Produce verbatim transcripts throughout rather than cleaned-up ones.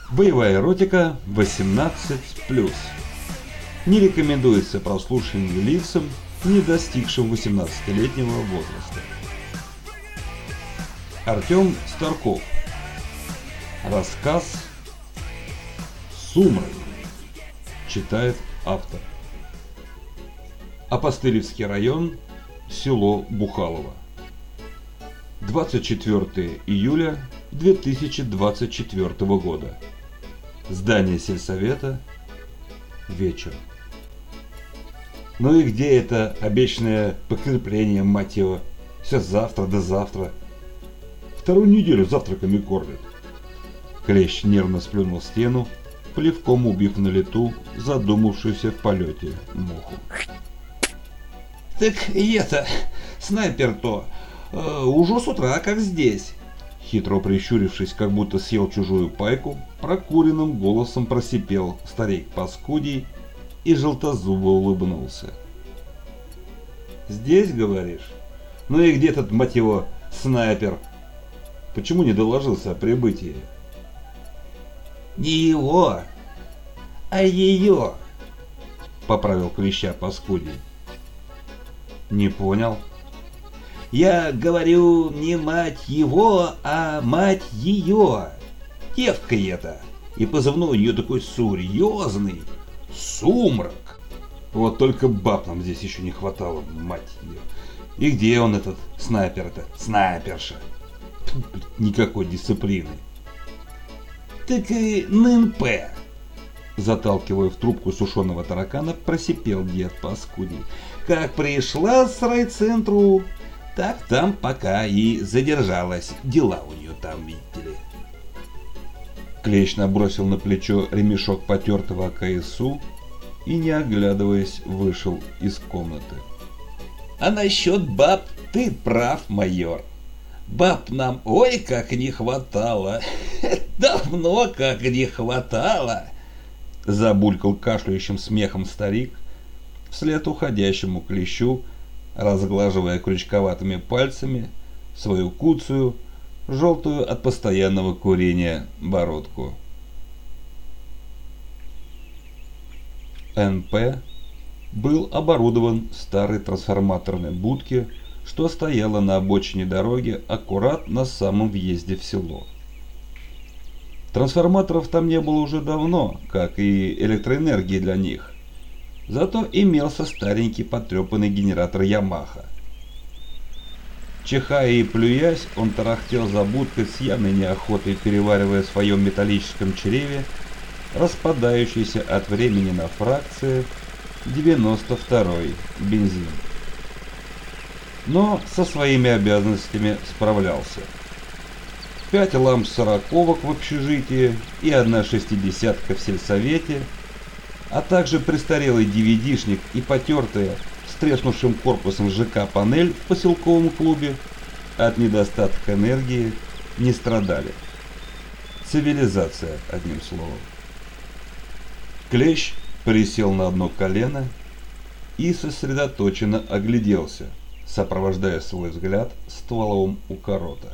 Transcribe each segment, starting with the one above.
Боевая эротика восемнадцать плюс. Не рекомендуется прослушиванию лицам, не достигшим восемнадцатилетнего возраста. Артем Старков. Рассказ «Сумрак». Читает автор. Апостылевский район, село Бухалово. двадцать четвёртого июля две тысячи двадцать четвёртого года. Здание сельсовета. Вечер. Ну и где это обещанное подкрепление, мать его? Все завтра да завтра. Вторую неделю завтраками кормят. Клещ нервно сплюнул в стену, плевком убив на лету задумавшуюся в полете муху. Так и это, снайпер-то, э, уже с утра как здесь. Хитро прищурившись, как будто съел чужую пайку, прокуренным голосом просипел старик-паскудий и желтозубо улыбнулся. «Здесь, говоришь? Ну и где этот, мать его, снайпер? Почему не доложился о прибытии?» Не его, а ее, поправил клеща паскудий. «Не понял». Я говорю не мать его, а мать ее. Девка это. И позывной у нее такой серьезный. Сумрак. Вот только баб нам здесь еще не хватало, мать ее. И где он, этот снайпер-то? Снайперша. Никакой дисциплины. Так и ННП. Заталкивая в трубку сушеного таракана, просипел дед паскудий. Как пришла с райцентру, так там пока и задержалась. Дела у нее там, видите ли. Клещ набросил на плечо ремешок потертого КСУ и, не оглядываясь, вышел из комнаты. А насчет баб ты прав, майор. Баб нам ой как не хватало. Давно как не хватало. Забулькал кашляющим смехом старик вслед уходящему клещу, разглаживая крючковатыми пальцами свою куцую, желтую от постоянного курения бородку. эн пэ был оборудован в старой трансформаторной будке, что стояла на обочине дороги аккурат на самом въезде в село. Трансформаторов там не было уже давно, как и электроэнергии для них. Зато имелся старенький потрепанный генератор Ямаха. Чихая и плюясь, он тарахтел за будкой с явной неохотой, переваривая в своем металлическом чреве распадающийся от времени на фракции девяносто второй бензин. Но со своими обязанностями справлялся. Пять ламп сороковок в общежитии и одна шестидесятка в сельсовете, а также престарелый ди ви ди-шник и потертая с треснувшим корпусом ЖК панель в поселковом клубе от недостатка энергии не страдали. Цивилизация, одним словом. Клещ присел на одно колено и сосредоточенно огляделся, сопровождая свой взгляд стволом укорота.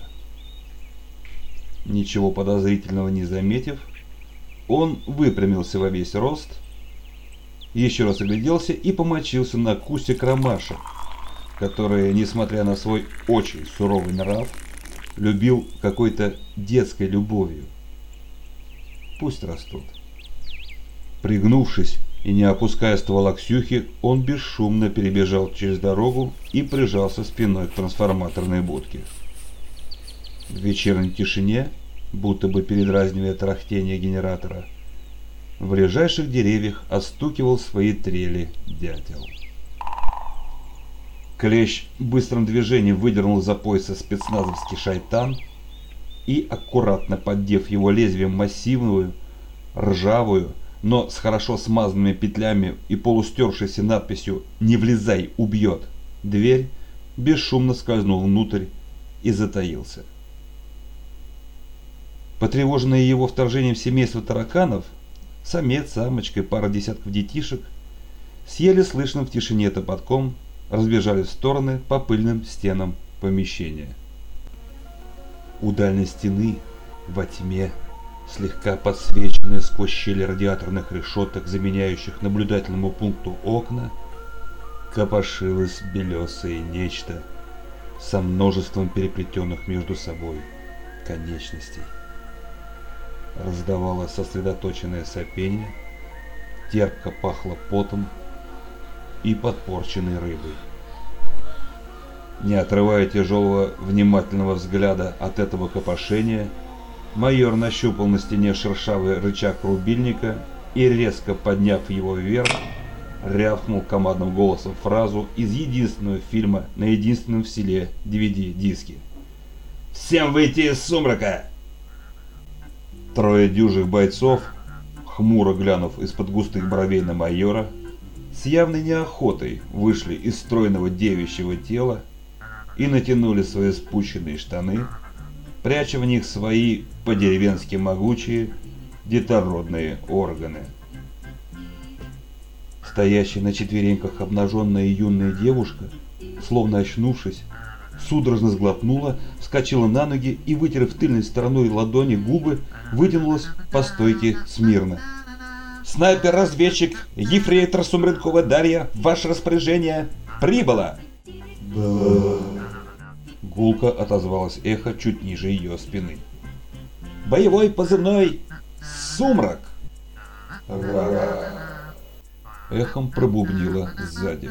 Ничего подозрительного не заметив, он выпрямился во весь рост, еще раз огляделся и помочился на кустик ромашек, которые, несмотря на свой очень суровый нрав, любил какой-то детской любовью. Пусть растут. Пригнувшись и не опуская ствола Ксюхи, он бесшумно перебежал через дорогу и прижался спиной к трансформаторной будке. В вечерней тишине, будто бы передразнивая тарахтение генератора, в ближайших деревьях отстукивал свои трели дятел. Клещ быстрым движением выдернул из-за пояса спецназовский шайтан и, аккуратно поддев его лезвием массивную, ржавую, но с хорошо смазанными петлями и полустершейся надписью «Не влезай, убьет!» дверь, бесшумно скользнул внутрь и затаился. Потревоженные его вторжением в семейство тараканов, самец, самочка и пара десятков детишек с еле слышным в тишине топотком разбежались в стороны по пыльным стенам помещения. У дальней стены, во тьме, Слегка подсвеченные сквозь щели радиаторных решеток, заменяющих наблюдательному пункту окна, копошилось белесое нечто со множеством переплетенных между собой конечностей. Раздавалось сосредоточенное сопение, терпко пахло потом и подпорченной рыбой. Не отрывая тяжелого внимательного взгляда от этого копошения, майор нащупал на стене шершавый рычаг рубильника и, резко подняв его вверх, рявкнул командным голосом фразу из единственного фильма на единственном в селе ди ви ди-диске. «Всем выйти из сумрака!» Трое дюжих бойцов, хмуро глянув из-под густых бровей на майора, с явной неохотой вышли из стройного девичьего тела и натянули свои спущенные штаны, пряча в них свои по-деревенски могучие детородные органы. Стоящая на четвереньках обнаженная юная девушка, словно очнувшись, судорожно сглотнула, вскочила на ноги и, вытерев тыльной стороной ладони губы, вытянулась по стойке смирно. «Снайпер-разведчик ефрейтор Сумренкова Дарья, в ваше распоряжение прибыла!» Да. Гулко отозвалось эхо чуть ниже ее спины. Боевой позывной «Сумрак». Ра-ра. Эхом пробубнило сзади.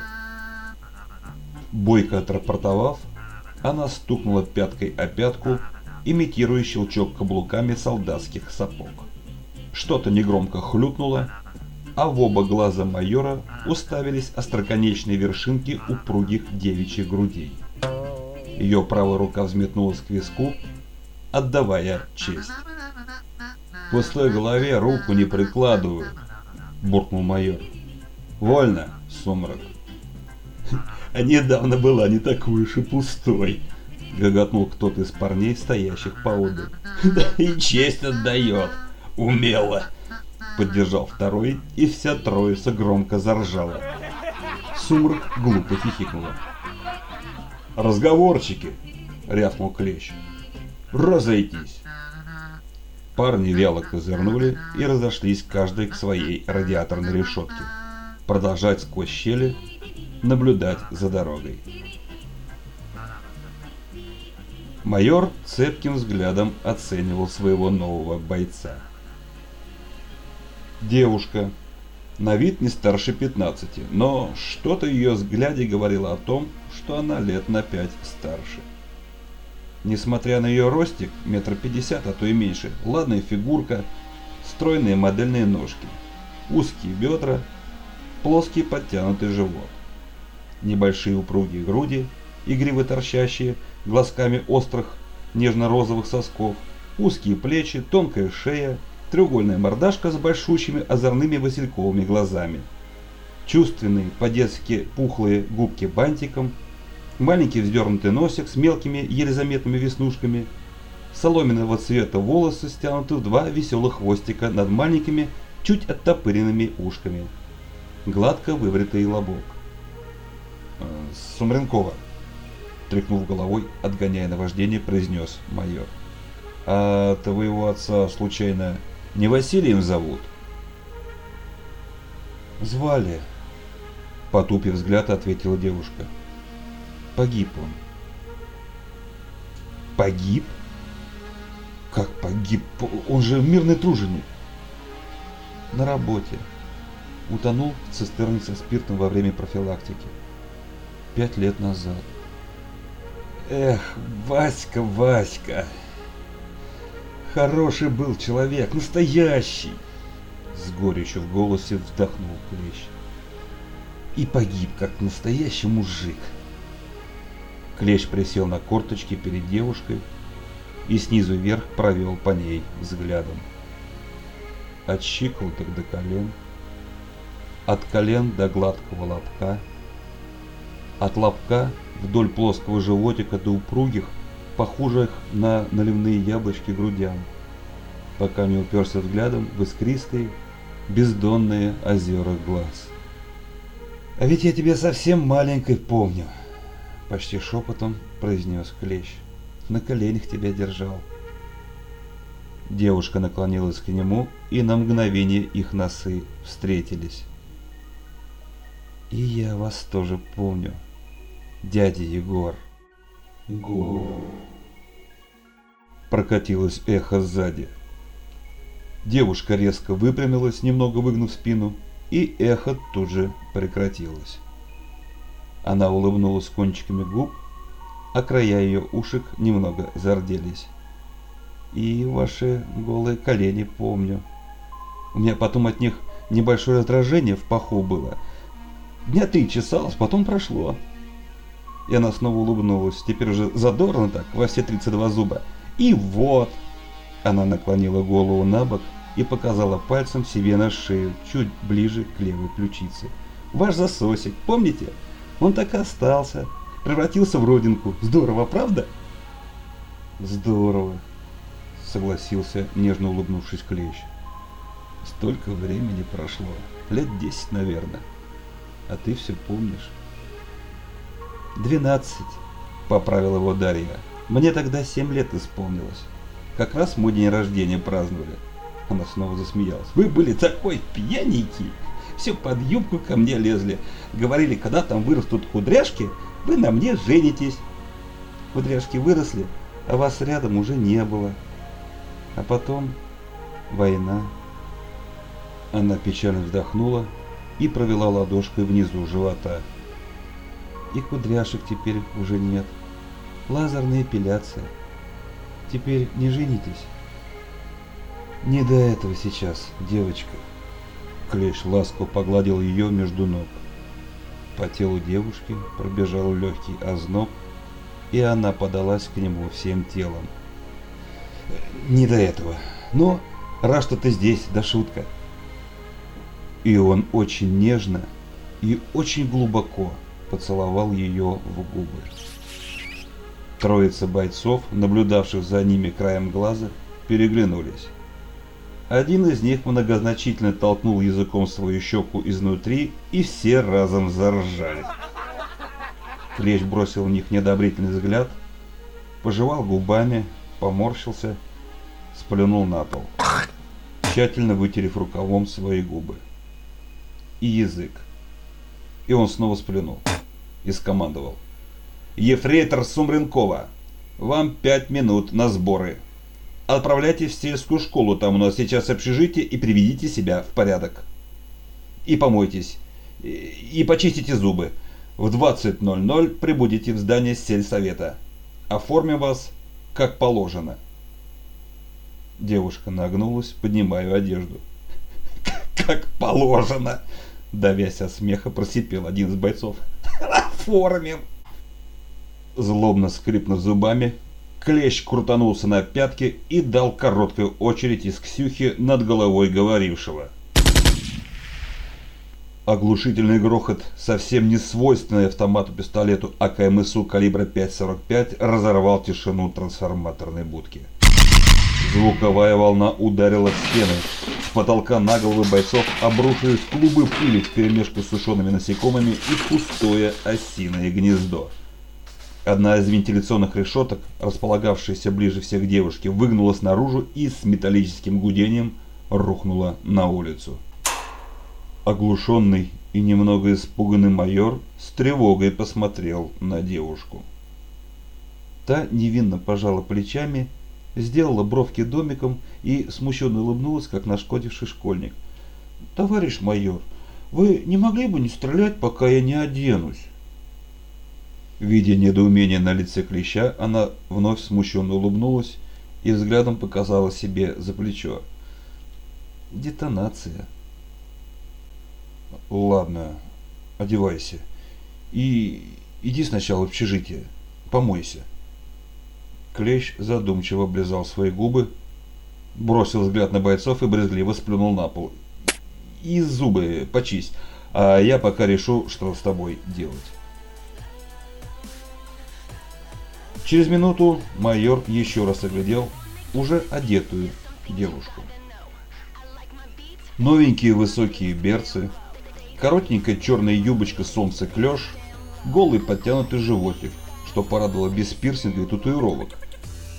Бойко отрапортовав, она стукнула пяткой о пятку, имитируя щелчок каблуками солдатских сапог. Что-то негромко хлюпнуло, а в оба глаза майора уставились остроконечные вершинки упругих девичьих грудей. Ее правая рука взметнулась к виску, отдавая честь. «К пустой голове руку не прикладываю», — буркнул майор. «Вольно, Сумрак». «А недавно была не такой уж и пустой», — гоготнул кто-то из парней, стоящих поодаль. «Да и честь отдает. Умело», — поддержал второй, и вся троица громко заржала. Сумрак глупо хихикнула. «Разговорчики!» — рявкнул Клещ. «Разойтись!» Парни вяло козырнули и разошлись каждый к своей радиаторной решетке, продолжать сквозь щели наблюдать за дорогой. Майор цепким взглядом оценивал своего нового бойца. Девушка, на вид не старше пятнадцати, но что-то в ее взгляде говорило о том, что она лет на пять старше. Несмотря на ее ростик, метр пятьдесят, а то и меньше, ладная фигурка, стройные модельные ножки, узкие бедра, плоский подтянутый живот, небольшие упругие груди, игриво торчащие глазками острых нежно-розовых сосков, узкие плечи, тонкая шея, треугольная мордашка с большущими озорными васильковыми глазами, чувственные по-детски пухлые губки бантиком, маленький вздернутый носик с мелкими еле заметными веснушками, соломенного цвета волосы стянуты в два веселых хвостика над маленькими, чуть оттопыренными ушками, гладко выбритый лобок. «Сумренкова», — тряхнув головой, отгоняя наваждение, произнес майор. «А твоего отца, случайно, не Василием зовут?» «Звали», — потупив взгляд, ответила девушка. «Погиб он». «Погиб? Как погиб? Он же мирный труженик». «На работе. Утонул в цистерне со спиртом во время профилактики. Пять лет назад». «Эх, Васька, Васька! Хороший был человек, настоящий!» С горечью в голосе вздохнул Клещ. «И погиб, как настоящий мужик». Клещ присел на корточки перед девушкой и снизу вверх провел по ней взглядом. От щиколоток до колен, от колен до гладкого лобка, от лобка вдоль плоского животика до упругих, похожих на наливные яблочки грудям, пока не уперся взглядом в искристые, бездонные озера глаз. «А ведь я тебя совсем маленькой помню», — почти шепотом произнес Клещ. «На коленях тебя держал». Девушка наклонилась к нему, и на мгновение их носы встретились. «И я вас тоже помню, дядя Егор». Егор. Прокатилось эхо сзади. Девушка резко выпрямилась, немного выгнув спину, и эхо тут же прекратилось. Она улыбнулась кончиками губ, а края ее ушек немного зарделись. «И ваши голые колени помню. У меня потом от них небольшое раздражение в паху было. Дня три чесалось, потом прошло». И она снова улыбнулась, теперь уже задорно так, во все тридцать два зуба. «И вот!» Она наклонила голову на бок и показала пальцем себе на шею, чуть ближе к левой ключице. «Ваш засосик, помните? Он так и остался, превратился в родинку. Здорово, правда?» «Здорово», согласился, нежно улыбнувшись Клещ. «Столько времени прошло, лет десять, наверное. А ты все помнишь?» «Двенадцать», поправила его Дарья. «Мне тогда семь лет исполнилось. Как раз мой день рождения праздновали». Она снова засмеялась. «Вы были такой пьяненький! Все под юбку ко мне лезли. Говорили, когда там вырастут кудряшки, вы на мне женитесь. Кудряшки выросли, а вас рядом уже не было. А потом война». Она печально вздохнула и провела ладошкой внизу живота. «И кудряшек теперь уже нет. Лазерная эпиляция. Теперь не женитесь». «Не до этого сейчас, девочка». Клещ ласково погладил ее между ног. По телу девушки пробежал легкий озноб, и она подалась к нему всем телом. «Не до этого. Но рад, что ты здесь, да шутка». И он очень нежно и очень глубоко поцеловал ее в губы. Троица бойцов, наблюдавших за ними краем глаза, переглянулись. Один из них многозначительно толкнул языком свою щеку изнутри, и все разом заржали. Клещ бросил в них неодобрительный взгляд, пожевал губами, поморщился, сплюнул на пол, тщательно вытерев рукавом свои губы и язык. И он снова сплюнул и скомандовал: «Ефрейтор Сумренкова, вам пять минут на сборы. Отправляйтесь в сельскую школу, там у нас сейчас общежитие, и приведите себя в порядок. И помойтесь, и почистите зубы. В двадцать ноль ноль прибудете в здание сельсовета. Оформим вас как положено». Девушка нагнулась, поднимая одежду. «Как положено!» Давясь от смеха, просипел один из бойцов. «Оформим!» Злобно скрипнув зубами, Клещ крутанулся на пятки и дал короткую очередь из Ксюхи над головой говорившего. Оглушительный грохот, совсем не свойственный автомату-пистолету А К М С У калибра пять сорок пять, разорвал тишину трансформаторной будки. Звуковая волна ударила в стены. С потолка на головы бойцов обрушились клубы пыли вперемешку с сушеными насекомыми и пустое осиное гнездо. Одна из вентиляционных решеток, располагавшаяся ближе всех к девушке, выгнулась наружу и с металлическим гудением рухнула на улицу. Оглушенный и немного испуганный майор с тревогой посмотрел на девушку. Та невинно пожала плечами, сделала бровки домиком и смущенно улыбнулась, как нашкодивший школьник. «Товарищ майор, вы не могли бы не стрелять, пока я не оденусь?» Видя недоумение на лице Клеща, она вновь смущенно улыбнулась и взглядом показала себе за плечо. «Детонация». «Ладно, одевайся. И иди сначала в общежитие, помойся». Клещ задумчиво облизал свои губы, бросил взгляд на бойцов и брезгливо сплюнул на пол. «И зубы почисть, а я пока решу, что с тобой делать». Через минуту майор еще раз оглядел уже одетую девушку. Новенькие высокие берцы, коротенькая черная юбочка солнце-клеш, голый подтянутый животик, что порадовало без пирсинга и татуировок.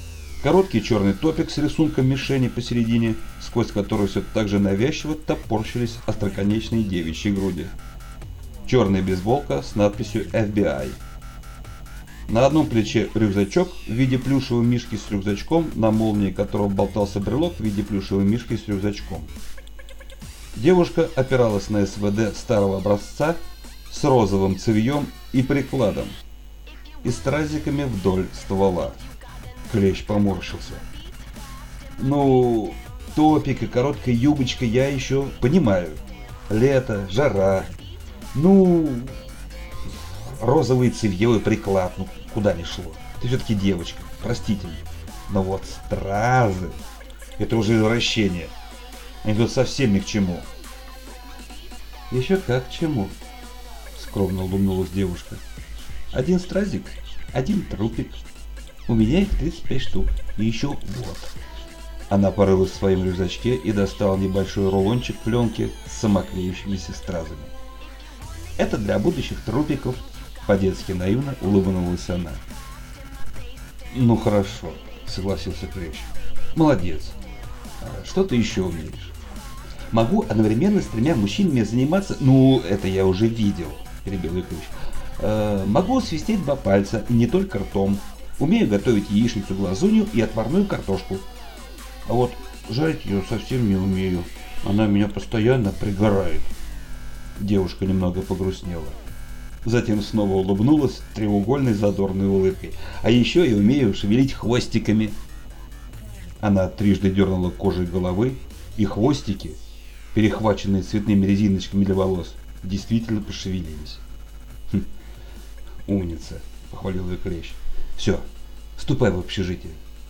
Короткий черный топик с рисунком мишени посередине, сквозь который все так же навязчиво топорщились остроконечные девичьи груди. Черная бейсболка с надписью эф би ай. На одном плече рюкзачок в виде плюшевого мишки с рюкзачком, на молнии которого болтался брелок в виде плюшевой мишки с рюкзачком. Девушка опиралась на эс вэ дэ старого образца с розовым цевьем и прикладом и стразиками вдоль ствола. Клещ поморщился. Ну, топик и короткая юбочка я еще понимаю. Лето, жара. Ну, розовый цевьевый приклад, ну куда ни шло. Ты все-таки девочка, простите меня. Но вот стразы, это уже извращение. Они тут совсем ни к чему. Еще как к чему, скромно улыбнулась девушка. Один стразик, один трупик. У меня их тридцать пять штук. И еще вот. Она порылась в своем рюкзачке и достала небольшой рулончик пленки с самоклеющимися стразами. Это для будущих трупиков. По-детски наивно улыбнулась она. Ну хорошо, согласился Клещ. Молодец. А что ты еще умеешь? Могу одновременно с тремя мужчинами заниматься... Ну, это я уже видел, перебил Клещ. Э, могу свистеть два пальца, и не только ртом. Умею готовить яичницу-глазунью и отварную картошку. А вот жарить ее совсем не умею. Она меня постоянно пригорает. Девушка немного погрустнела. Затем снова улыбнулась треугольной задорной улыбкой. А еще я умею шевелить хвостиками. Она трижды дернула кожей головы, и хвостики, перехваченные цветными резиночками для волос, действительно пошевелились. Хм, умница, похвалил ее Клещ. Все, ступай в общежитие.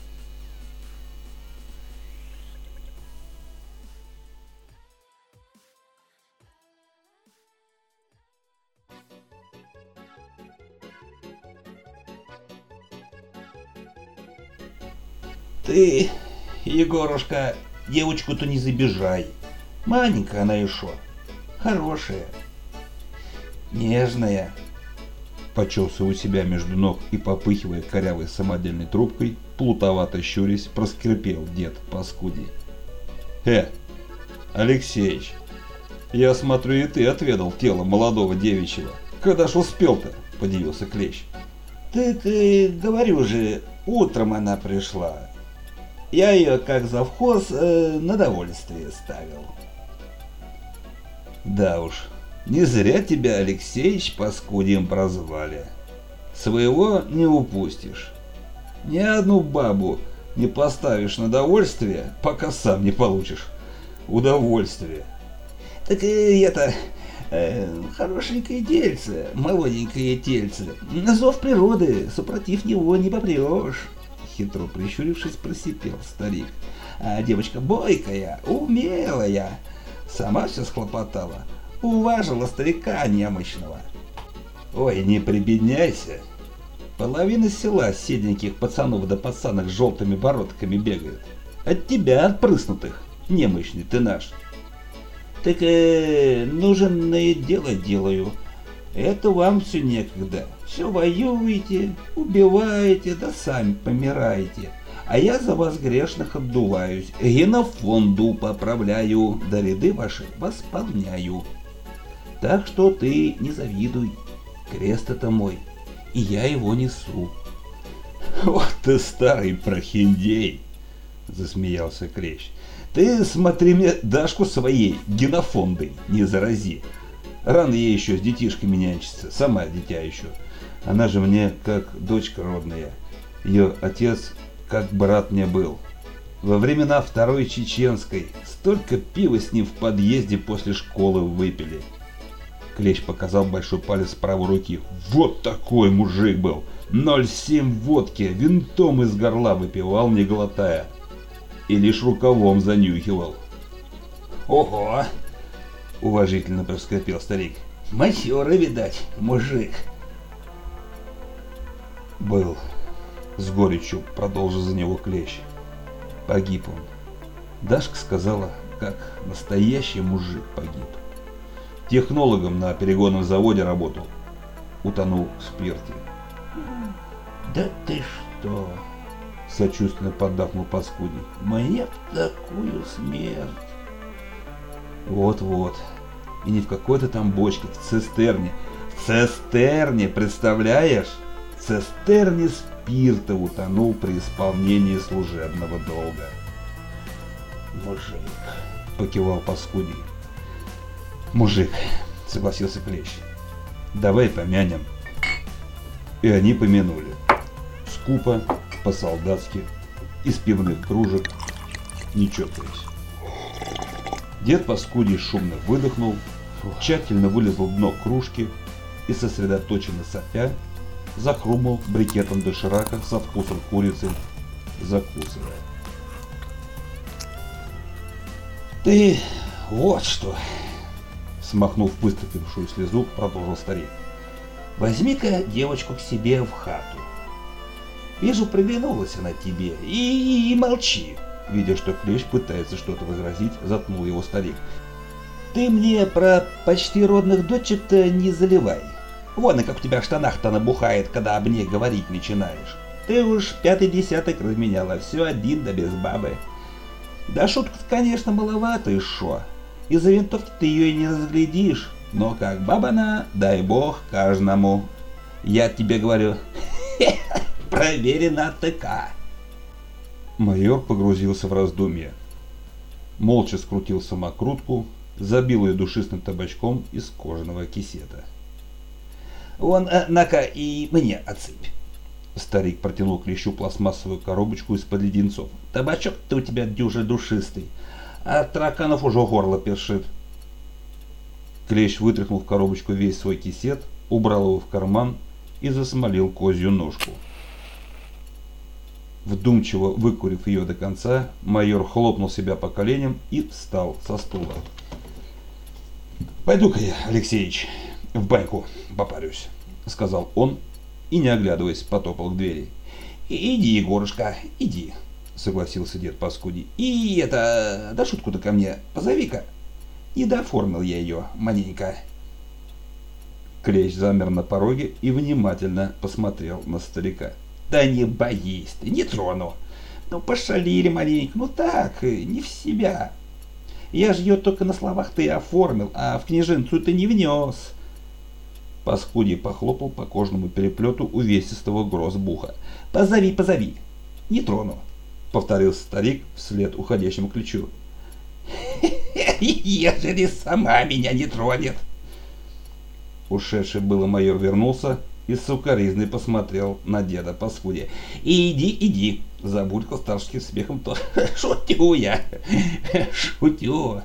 Ты, Егорушка, девочку-то не забежай. Маленькая она еще. Хорошая. Нежная. Почесывая себя между ног и попыхивая корявой самодельной трубкой, плутовато щурясь, проскрипел дед паскудий. Э, Алексеич, я смотрю, и ты отведал тело молодого девичьего. Когда ж успел-то? Подивился Клещ. Так, э, говорю же, утром она пришла. Я ее, как завхоз, э, на довольствие ставил. Да уж, не зря тебя, Алексеич, паскудием прозвали. Своего не упустишь. Ни одну бабу не поставишь на довольствие, пока сам не получишь удовольствие. Так и это, э, хорошенькое дельце, молоденькое тельце. На зов природы, супротив него не попрешь. Хитро прищурившись, просипел старик. А девочка бойкая, умелая. Сама все схлопотала. Уважила старика немощного. Ой, не прибедняйся. Половина села седеньких пацанов да пацанок с желтыми бородками бегает. От тебя отпрыснутых, немощный ты наш. Так э, нужное дело делаю. Это вам все некогда. Все воюете, убиваете, да сами помираете. А я за вас грешных отдуваюсь, генофонду поправляю, да ряды ваши восполняю. Так что ты не завидуй, крест это мой, и я его несу. Вот ты старый прохиндей, засмеялся Клещ. Ты смотри мне Дашку своей генофондой не зарази. Рано ей еще с детишками нянчиться, сама дитя еще. Она же мне как дочка родная. Ее отец как брат мне был. Во времена Второй Чеченской столько пива с ним в подъезде после школы выпили. Клещ показал большой палец правой руки. Вот такой мужик был. ноль семь водки, винтом из горла выпивал, не глотая. И лишь рукавом занюхивал. Ого! Уважительно проскрипел старик. Матерый, видать, мужик. Был. С горечью продолжил за него Клещ. Погиб он. Дашка сказала, как настоящий мужик погиб. Технологом на перегонном заводе работал. Утонул в спирте. Да ты что? Сочувственно поддакнул паскудник. Мне в такую смерть. Вот-вот. И не в какой-то там бочке, в цистерне. В цистерне, представляешь? В цистерне спирта утонул при исполнении служебного долга. Мужик, покивал паскудник. Мужик, согласился Клещ. Давай помянем. И они помянули. Скупо, по-солдатски, из пивных кружек, не чокаясь. Дед Паскудий шумно выдохнул, тщательно вылезал дно кружки и, сосредоточенно сопя, захрумал брикетом доширака со вкусом курицы, закусывая. Ты вот что, смахнув выступившую слезу, продолжил старик. Возьми-ка девочку к себе в хату. Вижу, приглянулась она тебе, и, и молчи. Видя, что Клещ пытается что-то возразить, заткнул его старик. Ты мне про почти родных дочек-то не заливай. Вон, и как у тебя в штанах-то набухает, когда об ней говорить начинаешь. Ты уж пятый десяток разменяла, все один да без бабы. Да шутка, конечно, маловато и шо. Из-за винтовки ты ее и не разглядишь. Но как баба она, дай бог каждому. Я тебе говорю, проверено ТК. Майор погрузился в раздумье. Молча скрутил самокрутку, забил ее душистым табачком из кожаного кисета. Вон, э, на-ка и мне отсыпь. Старик протянул Клещу пластмассовую коробочку из-под леденцов. Табачок-то у тебя дюже душистый, а тараканов уже горло першит. Клещ вытряхнул в коробочку весь свой кисет, убрал его в карман и засмолил козью ножку. Вдумчиво выкурив ее до конца, майор хлопнул себя по коленям и встал со стула. «Пойду-ка я, Алексеич, в баньку попарюсь», — сказал он и, не оглядываясь, потопал к двери. «Иди, Егорушка, иди», — согласился дед Паскудий. «И это, да шутку-то ко мне позови-ка. Не дооформил я ее маленько». Клещ замер на пороге и внимательно посмотрел на старика. «Да не боись ты, не трону. Ну, пошалили маленько, ну так, не в себя. Я же ее только на словах-то и оформил, а в книжинцу ты не внес». Паскудий похлопал по кожному переплету увесистого грозбуха. «Позови, позови, не трону», — повторил старик вслед уходящему Клещу. «Ежели сама меня не тронет». Ушедший было майор вернулся и сукоризной посмотрел на деда Паскудия. «Иди, иди», — забулькал старческим смехом то. «Шутю я, шутю».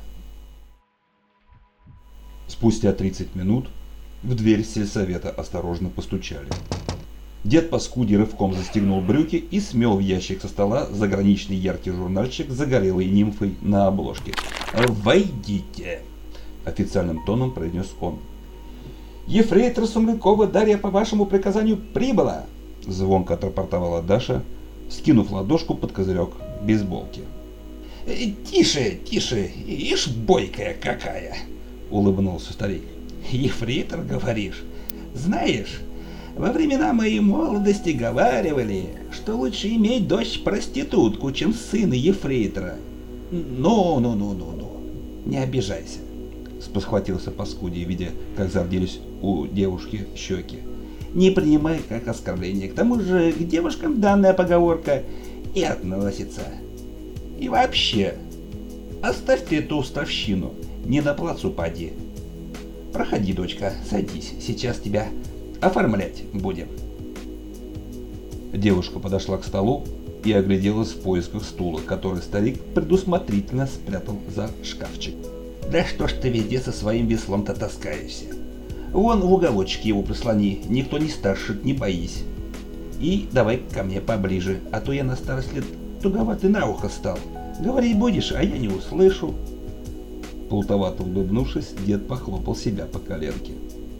Спустя тридцать минут в дверь сельсовета осторожно постучали. Дед Паскудий рывком застегнул брюки и смел в ящик со стола заграничный яркий журнальчик с загорелой нимфой на обложке. «Войдите», — официальным тоном произнес он. «Ефрейтор Сумрякова Дарья по вашему приказанию прибыла», — звонко отрапортовала Даша, скинув ладошку под козырек бейсболки. «Тише, тише, ишь бойкая какая», — улыбнулся старик. «Ефрейтор, говоришь? Знаешь, во времена моей молодости говаривали, что лучше иметь дочь-проститутку, чем сына ефрейтора. Ну-ну-ну-ну-ну, не обижайся», — спохватился Паскудий, видя, как зарделись у девушки щеки. «Не принимай как оскорбление. К тому же к девушкам данная поговорка и относится. И вообще, оставь ты эту уставщину, не на плацу поди. Проходи, дочка, садись, сейчас тебя оформлять будем». Девушка подошла к столу и огляделась в поисках стула, который старик предусмотрительно спрятал за шкафчик. «Да что ж ты везде со своим веслом-то таскаешься? Вон в уголочек его прислони, никто не старшит, не боись. И давай ко мне поближе, а то я на старость лет туговатый на ухо стал. Говорить будешь, а я не услышу». Плутовато улыбнувшись, дед похлопал себя по коленке.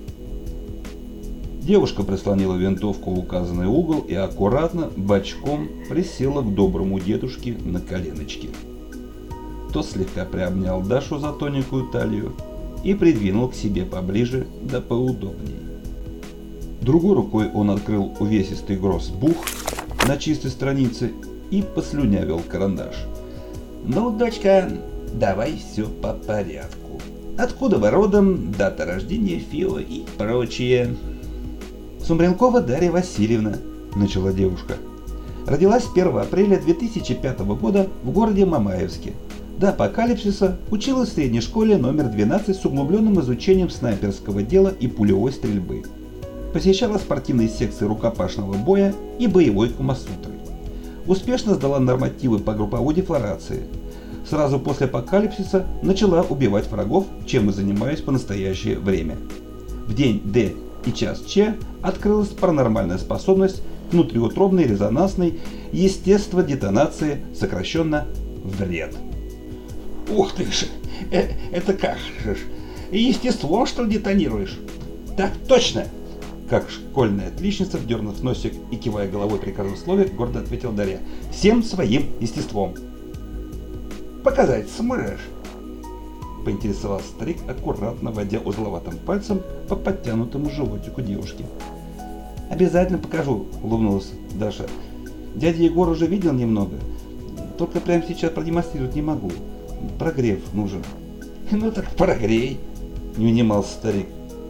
Девушка прислонила винтовку в указанный угол и аккуратно, бочком, присела к доброму дедушке на коленочки. Тот слегка приобнял Дашу за тоненькую талию и придвинул к себе поближе да поудобнее. Другой рукой он открыл увесистый грозбух на чистой странице и послюнявил карандаш. Ну, дочка, давай все по порядку. Откуда вы родом, дата рождения, ФИО и прочее. Сумренкова Дарья Васильевна, начала девушка. Родилась первого апреля две тысячи пятого года в городе Мамаевске. До апокалипсиса училась в средней школе номер двенадцать с углубленным изучением снайперского дела и пулевой стрельбы. Посещала спортивные секции рукопашного боя и боевой камасутры. Успешно сдала нормативы по групповой дефлорации. Сразу после апокалипсиса начала убивать врагов, чем и занимаюсь по настоящее время. В день Д и час Ч открылась паранормальная способность внутриутробной резонансной естестводетонации, сокращенно ВРЕД. Ух ты ж, э, это как же, естеством что ли детонируешь? Так точно! Как школьная отличница, вдернув носик и кивая головой при каждом слове, гордо ответил Дарья. Всем своим естеством. Показать сможешь? Поинтересовался старик, аккуратно водя узловатым пальцем по подтянутому животику девушки. Обязательно покажу, улыбнулась Даша. Дядя Егор уже видел немного, только прямо сейчас продемонстрировать не могу. Прогрев нужен. Ну так прогрей, не унимался старик.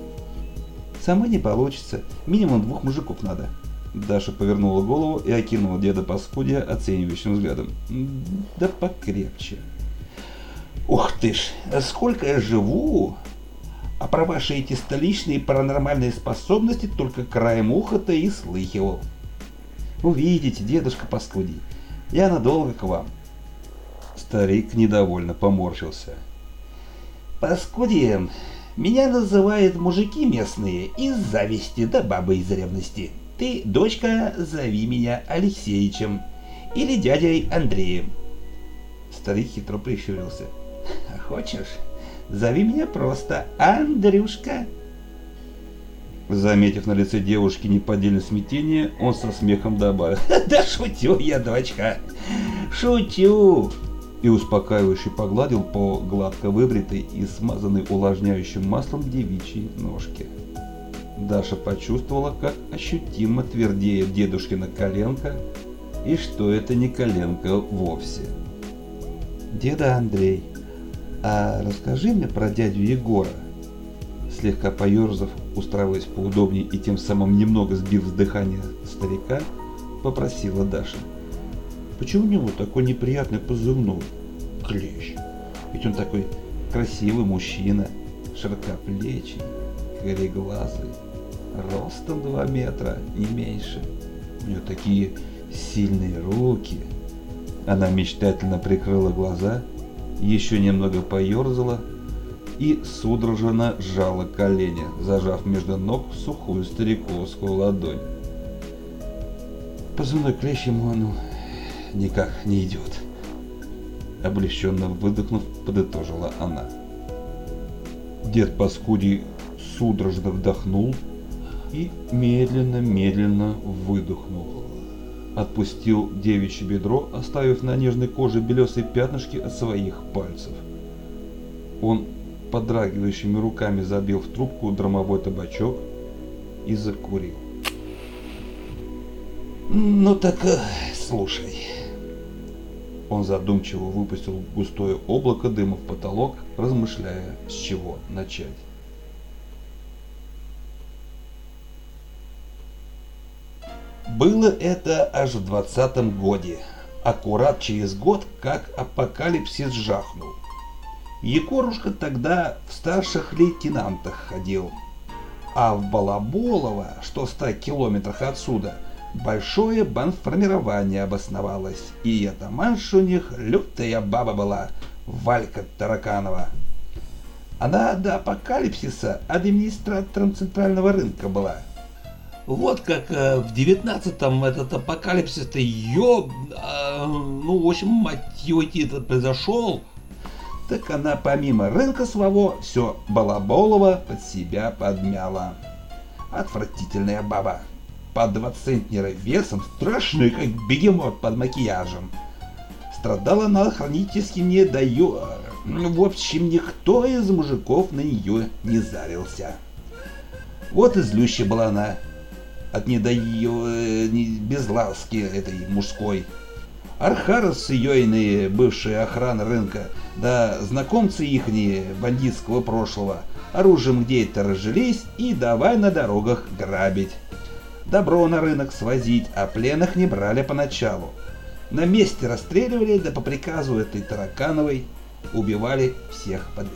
Само не получится, минимум двух мужиков надо. Даша повернула голову и окинула деда паскудия оценивающим взглядом. Да покрепче. Ух ты ж, сколько я живу, а про ваши эти столичные паранормальные способности только краем уха-то и слыхивал. Увидите, дедушка паскудий, я надолго к вам. Старик недовольно поморщился. Паскудием меня называют мужики местные из зависти да бабы из ревности. Ты, дочка, зови меня Алексеичем или дядей Андреем. Старик хитро прищурился. Хочешь, зови меня просто Андрюшка. Заметив на лице девушки неподдельное смятение, он со смехом добавил. Да шутю я, дочка, шутю. И успокаивающе погладил по гладко выбритой и смазанной увлажняющим маслом девичьей ножке. Даша почувствовала, как ощутимо твердеет дедушкина коленка, и что это не коленка вовсе. Деда Андрей, а расскажи мне про дядю Егора. Слегка поерзав, устраиваясь поудобнее и тем самым немного сбив с дыхания старика, попросила Даша. Почему у него такой неприятный позывной? Клещ. Ведь он такой красивый мужчина, широкоплечий, кореглазый, ростом два метра, не меньше. У него такие сильные руки. Она мечтательно прикрыла глаза, еще немного поерзала и судорожно сжала колени, зажав между ног сухую стариковскую ладонь. Позывной клещ ему, ну, никак не идет. Облегченно выдохнув, подытожила она. Дед паскудий судорожно вдохнул и медленно-медленно выдохнул. Отпустил девичье бедро, оставив на нежной коже белесые пятнышки от своих пальцев. Он подрагивающими руками забил в трубку дромовой табачок и закурил. Ну так слушай. Он задумчиво выпустил густое облако дыма в потолок, размышляя, с чего начать. Было это аж в двадцатом годе, аккурат через год, как апокалипсис жахнул. Егорушка тогда в старших лейтенантах ходил, а в Балаболово, что в ста километрах отсюда, большое бандформирование обосновалось, и атаманша у них лютая баба была, Валька Тараканова. Она до апокалипсиса администратором центрального рынка была. Вот как э, в девятнадцатом этот апокалипсис-то ее, э, ну, в общем, мать его, этот произошел, так она помимо рынка своего все Балаболово под себя подмяла. Отвратительная баба. По два центнера весом, страшный, как бегемот под макияжем. Страдала она хроническим недоё... В общем, никто из мужиков на нее не зарился. Вот и злющая была она от недоё... без ласки этой мужской. Архаровцы ейные, бывшие охрана рынка, да знакомцы ихние бандитского прошлого, оружием где-то разжились и давай на дорогах грабить. Добро на рынок свозить, а пленных не брали поначалу. На месте расстреливали, да по приказу этой Таракановой убивали всех подряд.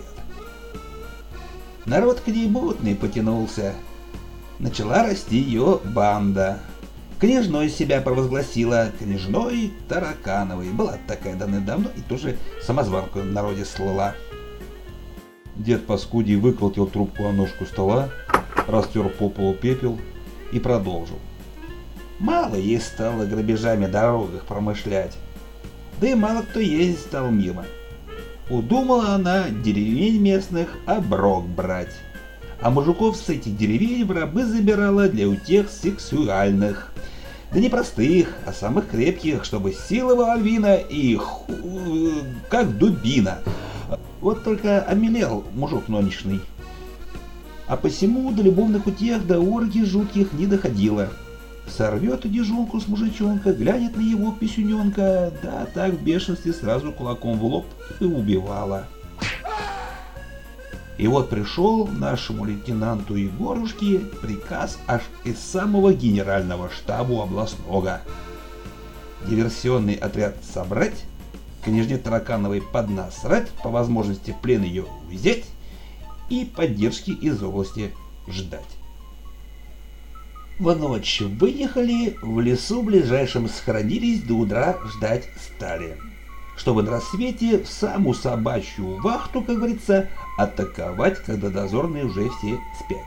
Народ к ней мутный потянулся. Начала расти ее банда. Княжной себя провозгласила, княжной Таракановой. Была такая давным-давно и тоже самозванку в народе слыла. Дед Паскудий выколотил трубку о ножку стола, растер по полу пепел и продолжил. Мало ей стало грабежами дорогах промышлять. Да и мало кто ездить стал мимо. Удумала она деревень местных оброк брать. А мужиков с этих деревень в рабы забирала для утех сексуальных. Да не простых, а самых крепких, чтобы сила была львина и ху... как дубина. Вот только омелел мужик нынешний. А посему до любовных утех до оргий жутких не доходило. Сорвет одежонку с мужичонка, глянет на его писюненка, да так в бешенстве сразу кулаком в лоб и убивала. И вот пришел нашему лейтенанту Егорушке приказ аж из самого генерального штаба областного. Диверсионный отряд собрать, княжне Таракановой поднасрать, по возможности в плен ее взять и поддержки из области ждать. В ночь выехали, в лесу ближайшем схоронились, до утра ждать стали, чтобы на рассвете в саму собачью вахту, как говорится, атаковать, когда дозорные уже все спят.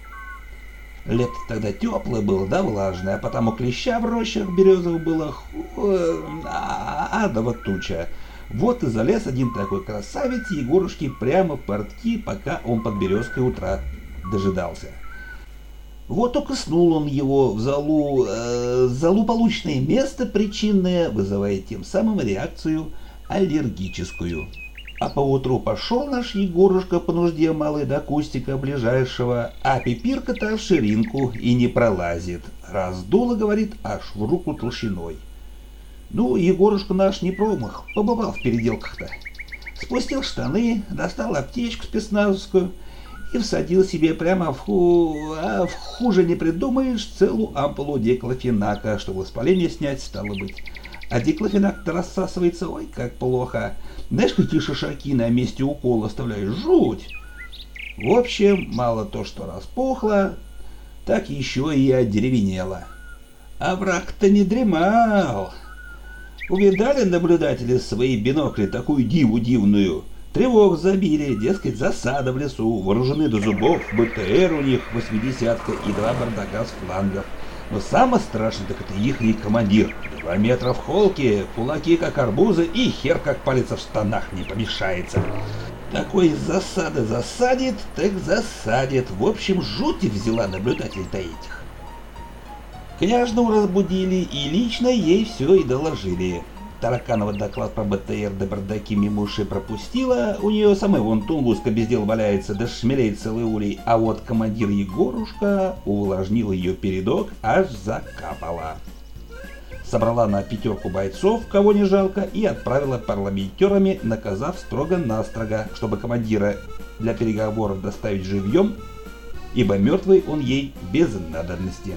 Лето тогда теплое было, да влажное, а потому клеща в рощах березовых было ху... адова туча. Вот и залез один такой красавец Егорушки прямо в портки, пока он под березкой утра дожидался. Вот только снул он его в залу, э, злополучное место причинное, вызывая тем самым реакцию аллергическую. А поутру пошел наш Егорушка по нужде малой до кустика ближайшего, а пипирка-то в ширинку и не пролазит. Раздуло, говорит, аж в руку толщиной. Ну, Егорушка наш не промах, побывал в переделках-то. Спустил штаны, достал аптечку спецназовскую и всадил себе прямо в ху... а в хуже не придумаешь целую ампулу диклофенака, чтобы воспаление снять, стало быть. А диклофенак-то рассасывается, ой, как плохо. Знаешь, какие шишаки на месте укола оставляют? Жуть! В общем, мало то, что распухло, так еще и одеревенело. А враг-то не дремал. Увидали наблюдатели свои бинокли такую диву дивную? Тревог забили, дескать, засада в лесу, вооружены до зубов, БТР у них восьмидесятка и два бардака с флангов. Но самое страшное, так это ихний командир. Два метра в холке, кулаки как арбузы и хер как палец в штанах не помешается. Такой из засады засадит, так засадит. В общем, жуть взяла наблюдателей-то этих. Княжну разбудили и лично ей все и доложили. Тараканова доклад про БТР да бардаки мимо ушей пропустила, у нее самой вон тулбуска без дела валяется, да шмелеет целый улей, а вот командир Егорушка увлажнил ее передок, аж закапала. Собрала на пятерку бойцов, кого не жалко, и отправила парламентерами, наказав строго-настрого, чтобы командира для переговоров доставить живьем, ибо мертвый он ей без надобности.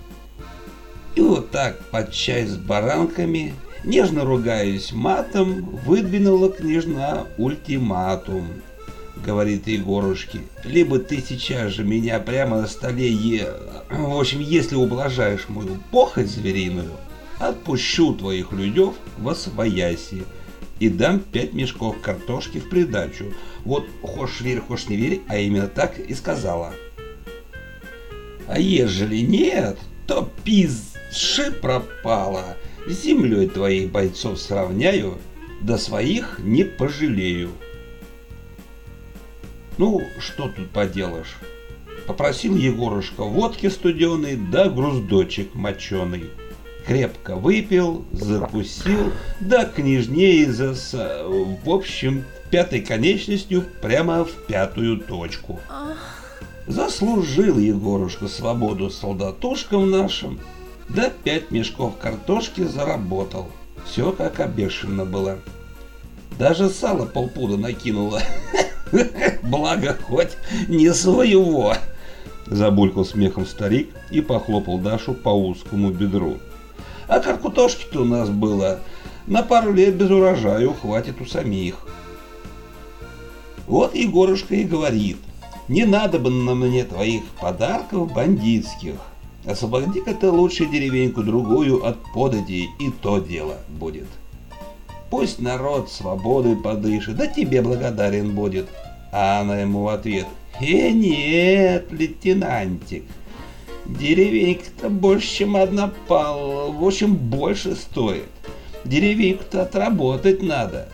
И вот так, под чай с баранками, нежно ругаясь матом, выдвинула княжна ультиматум. Говорит Егорушке, либо ты сейчас же меня прямо на столе е... В общем, если ублажаешь мою похоть звериную, отпущу твоих людев восвояси и дам пять мешков картошки в придачу. Вот хошь верь, хошь не верь, а именно так и сказала. А ежели нет, то пизши пропала. С землей твоих бойцов сравняю, да своих не пожалею. Ну, что тут поделаешь? Попросил Егорушка водки студеной, да груздочек моченый. Крепко выпил, закусил, да княжне и заса... В общем, пятой конечностью прямо в пятую точку. Заслужил Егорушка свободу солдатушкам нашим, да пять мешков картошки заработал. Все как обешено было. Даже сало полпуда накинула. Благо хоть не своего. Забулькал смехом старик и похлопал Дашу по узкому бедру. А картошки-то у нас было на пару лет без урожая хватит у самих. Вот Егорушка и говорит: не надо бы на мне твоих подарков бандитских. Освободи-ка ты лучше деревеньку другую от податей, и то дело будет. Пусть народ свободой подышит, да тебе благодарен будет. А она ему в ответ: э, нет, лейтенантик, деревенька-то больше, чем одна пала, в общем, больше стоит. Деревеньку-то отработать надо.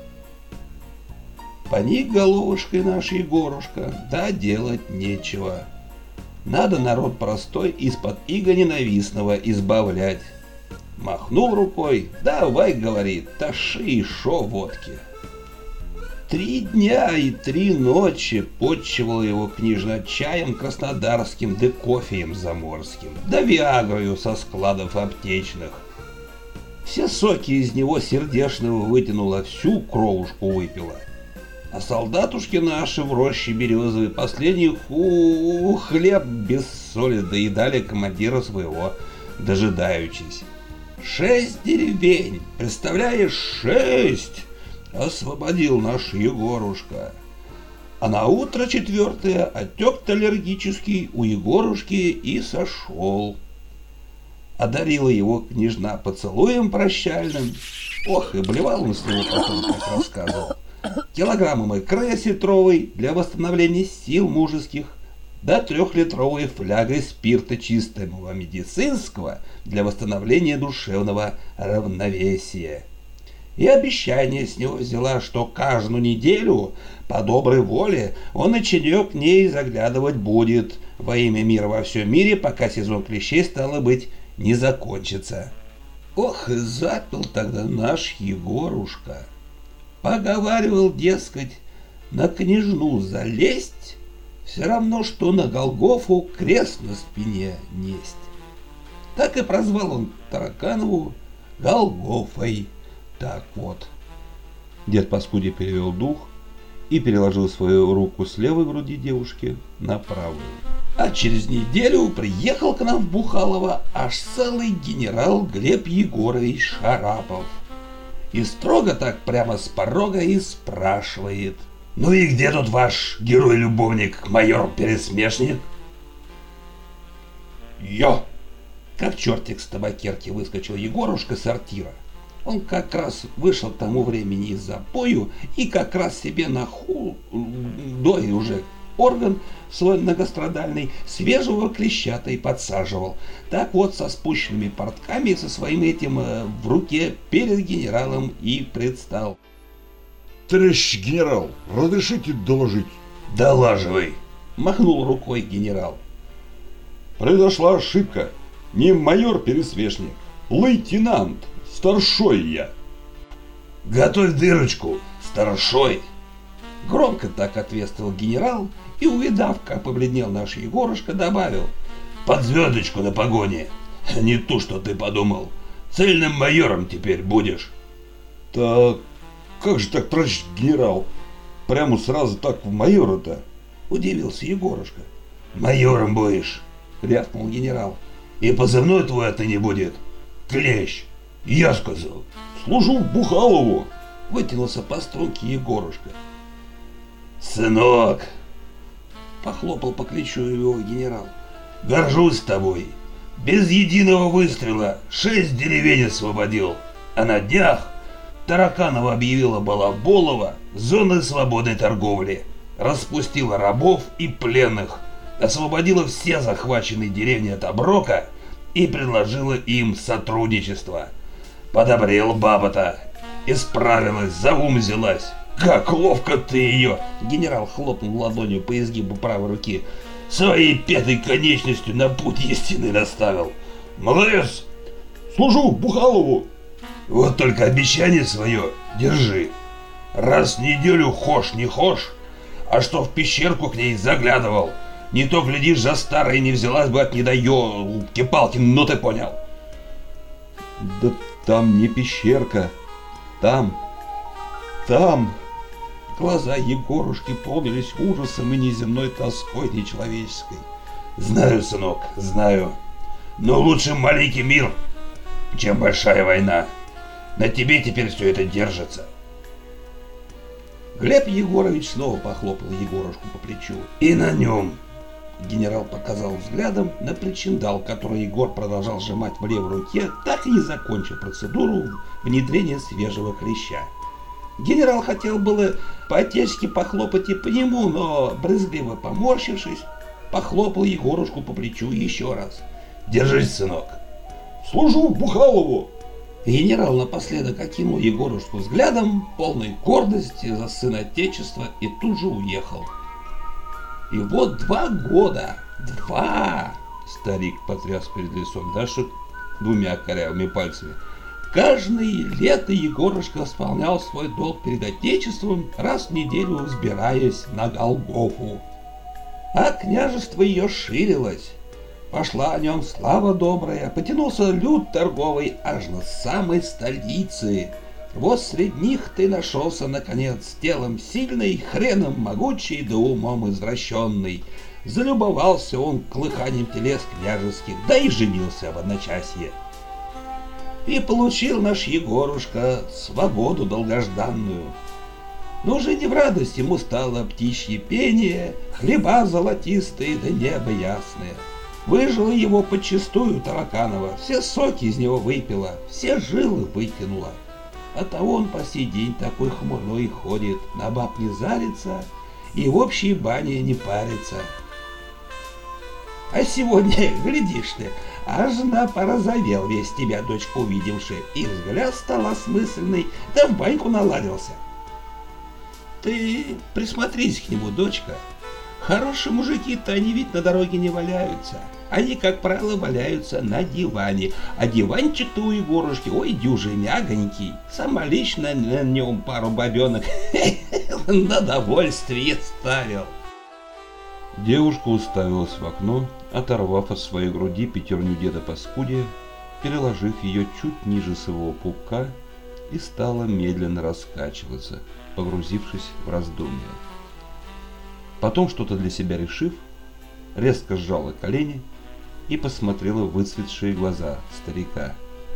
Поник головушкой наш Егорушка, да делать нечего. Надо народ простой из-под иго ненавистного избавлять. Махнул рукой: давай, говорит, таши и шо водки. Три дня и три ночи подчивала его княжна чаем краснодарским да кофеем заморским, да виагрою со складов аптечных. Все соки из него сердечного вытянула, всю кровушку выпила. А солдатушки наши в роще березовой последний ху хлеб без соли доедали командира своего, дожидаючись. Шесть деревень, представляешь, шесть! Освободил наш Егорушка. А на утро четвертое отек-то аллергический у Егорушки и сошел. Одарила его княжна поцелуем прощальным. Ох, и блевал он с него потом, как рассказывал. Килограммом икры осетровой для восстановления сил мужеских, да трехлитровой флягой спирта чистого медицинского для восстановления душевного равновесия. И обещание с него взяла, что каждую неделю по доброй воле он и чаек к ней заглядывать будет во имя мира во всем мире, пока сезон клещей, стало быть, не закончится. Ох, и запил тогда наш Егорушка. Поговаривал, дескать, на княжну залезть все равно, что на Голгофу крест на спине несть. Так и прозвал он Тараканову Голгофой. Так вот. Дед Паскудя перевел дух и переложил свою руку с левой груди девушки на правую. А через неделю приехал к нам в Бухалово аж целый генерал Глеб Егорович Шарапов. И строго так прямо с порога и спрашивает: ну и где тут ваш герой-любовник, майор-пересмешник? Я! Как чертик с табакерки выскочил Егорушка с сортира. Он как раз вышел к тому времени из запою и как раз себе на худой уже орган свой многострадальный свежего клещата и подсаживал. Так вот, со спущенными портками, со своим этим э, в руке перед генералом и предстал. Товарищ генерал, разрешите доложить? Долаживай, махнул рукой генерал. Произошла ошибка. Не майор-пересмешник, лейтенант, старшой я. Готовь дырочку, старшой. Громко так ответствовал генерал и, увидав, как побледнел наш Егорушка, добавил: под звездочку на погоне, не ту, что ты подумал. Цельным майором теперь будешь. Так, как же так, товарищ генерал? Прямо сразу так в майора-то? Удивился Егорушка. Майором будешь, рявкнул генерал. И позывной твой это не будет. Клещ, я сказал. Служу в Бухалову. Вытянулся по струнке Егорушка. Сынок, похлопал по плечу его генерал, горжусь тобой. Без единого выстрела шесть деревень освободил, а на днях Тараканова объявила Балаболова зоной свободной торговли, распустила рабов и пленных, освободила все захваченные деревни от оброка и предложила им сотрудничество. Подобрела баба-то, исправилась, за ум взялась. Как ловко ты ее! Генерал хлопнул ладонью по изгибу правой руки. Своей пятой конечностью на путь истины наставил. Молодец! Служу в Бухалову. Вот только обещание свое держи. Раз в неделю хошь не хошь, а что в пещерку к ней заглядывал. Не то, глядишь, за старой не взялась бы от недоелки палки, ну ты понял. Да Там не пещерка. Там, там. Глаза Егорушки полнились ужасом и неземной тоской нечеловеческой. Знаю, сынок, знаю. Но лучше маленький мир, чем большая война. На тебе теперь все это держится. Глеб Егорович снова похлопал Егорушку по плечу. И на нем. Генерал показал взглядом на причиндал, который Егор продолжал сжимать в левой руке, так и не закончив процедуру внедрения свежего клеща. Генерал хотел было по-отечески похлопать и по нему, но, брезгливо поморщившись, похлопал Егорушку по плечу еще раз. Держись, сынок. Служу Бухалову. Генерал напоследок окинул Егорушку взглядом, полной гордости за сына Отечества, и тут же уехал. И вот два года, два, старик потряс перед лицом Даши двумя корявыми пальцами. Каждое лето Егорушка исполнял свой долг перед Отечеством, раз в неделю взбираясь на Голгофу. А княжество ее ширилось. Пошла о нем слава добрая, потянулся люд торговый аж на самой столице. Вот среди них ты нашелся, наконец, телом сильный, хреном могучий да умом извращенный. Залюбовался он клыханием телес княжеских, да и женился в одночасье. И получил наш Егорушка свободу долгожданную. Но уже не в радость ему стало птичье пение, хлеба золотистые да небо ясное. Выжило его подчистую Тараканова, все соки из него выпила, все жилы вытянула. Оттого он по сей день такой хмурной ходит, на баб не зарится и в общей бане не парится. А сегодня, глядишь ты, аж на порозовел весь тебя, дочка, увидевши, и взгляд стал осмысленный, да в баньку наладился. Ты присмотрись к нему, дочка. Хорошие мужики-то они ведь на дороге не валяются. Они, как правило, валяются на диване. А диванчик-то у Егорушки, ой, дюжий мягонький. Сама лично на нем пару бабенок на довольствие ставил. Девушка уставилась в окно, оторвав от своей груди пятерню деда Паскудия, переложив ее чуть ниже своего пупка, и стала медленно раскачиваться, погрузившись в раздумья. Потом, что-то для себя решив, резко сжала колени и посмотрела в выцветшие глаза старика.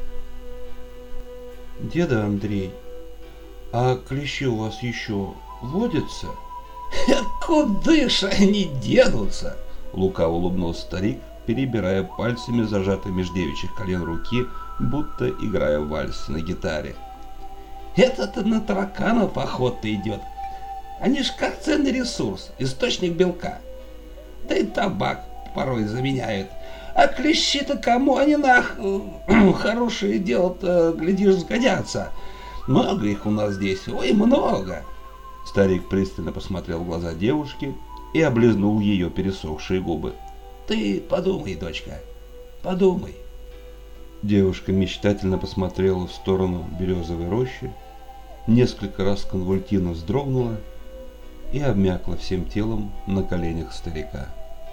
«Деда Андрей, а клещи у вас еще водятся?» «Куда ж они денутся?» — лукаво улыбнулся старик, перебирая пальцами зажатой меж девичьих колен руки, будто играя вальс на гитаре. «Это-то на тараканов охота идет. Они ж как ценный ресурс, источник белка. Да и табак порой заменяют. А клещи-то кому они нах... хорошее дело-то, глядишь, сгодятся. Много их у нас здесь, ой, много». Старик пристально посмотрел в глаза девушки и облизнул ее пересохшие губы. «Ты подумай, дочка, подумай». Девушка мечтательно посмотрела в сторону березовой рощи, несколько раз конвультивно вздрогнула и обмякла всем телом на коленях старика.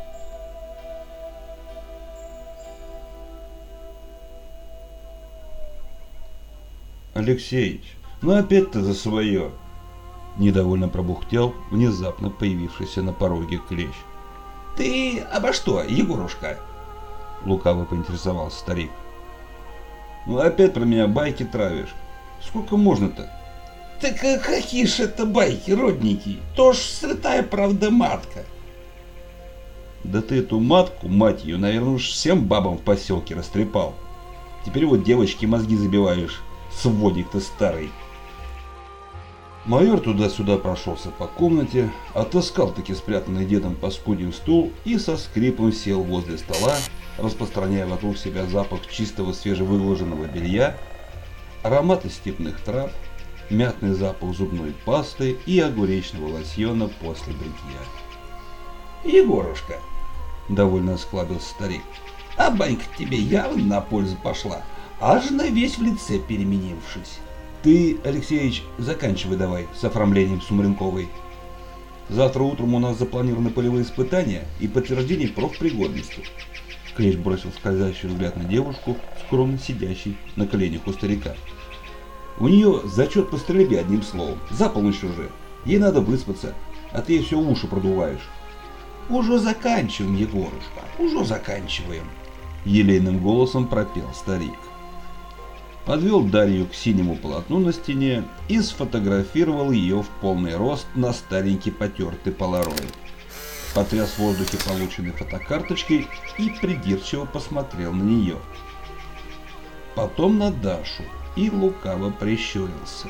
Алексеич, ну опять ты за свое. Недовольно пробухтел внезапно появившийся на пороге клещ. «Ты обо что, Егорушка?» Лукаво поинтересовался старик. Ну опять про меня байки травишь. Сколько можно-то? «Так какие ж это байки, родненький? То ж святая правда матка». Да ты эту матку, мать ее, наверное, уж всем бабам в поселке растрепал. Теперь вот девочки мозги забиваешь, сводник ты старый. Майор туда-сюда прошелся по комнате, отыскал таки спрятанный дедом Паскудием стул и со скрипом сел возле стола, распространяя вокруг себя запах чистого свежевыглаженного белья, ароматы степных трав, мятный запах зубной пасты и огуречного лосьона после бритья. «Егорушка», — довольно осклабился старик, — «а банька тебе явно на пользу пошла, аж на весь в лице переменившись». Ты, Алексеевич, заканчивай давай с оформлением Сумренковой. Завтра утром у нас запланированы полевые испытания и подтверждение профпригодности. Клещ бросил скользящий взгляд на девушку, скромно сидящий на коленях у старика. «У нее зачет по стрельбе, одним словом. За полночь уже. Ей надо выспаться, а ты ей все уши продуваешь». «Уже заканчиваем, Егорушка, уже заканчиваем», — елейным голосом пропел старик. Подвел Дарью к синему полотну на стене и сфотографировал ее в полный рост на старенький потертый полароид. Потряс в воздухе полученной фотокарточкой и придирчиво посмотрел на нее. Потом на Дашу и лукаво прищурился.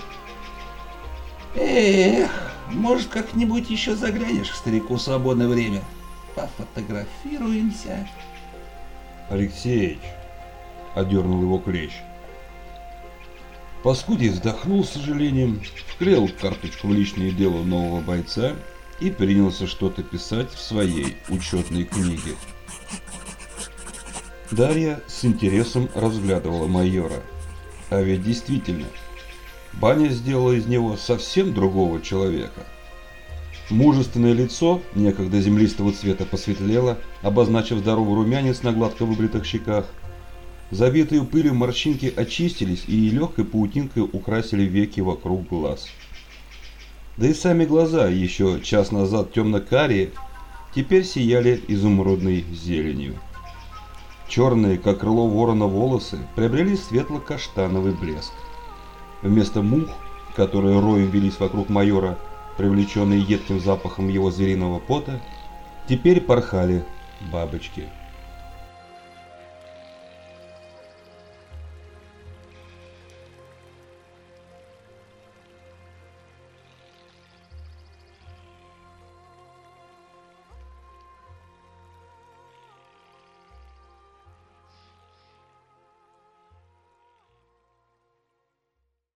«Эх, может, как-нибудь еще заглянешь к старику в свободное время? Пофотографируемся». «Алексеич», — одернул его Клещ. Паскудий вздохнул с сожалением, вклеил карточку в личное дело нового бойца и принялся что-то писать в своей учетной книге. Дарья с интересом разглядывала майора. А ведь действительно, баня сделала из него совсем другого человека. Мужественное лицо, некогда землистого цвета, посветлело, обозначив здоровый румянец на гладко выбритых щеках. Забитые пылью морщинки очистились и легкой паутинкой украсили веки вокруг глаз. Да и сами глаза, еще час назад темно-карие, теперь сияли изумрудной зеленью. Черные, как крыло ворона, волосы приобрели светло-каштановый блеск. Вместо мух, которые роем велись вокруг майора, привлеченные едким запахом его звериного пота, теперь порхали бабочки.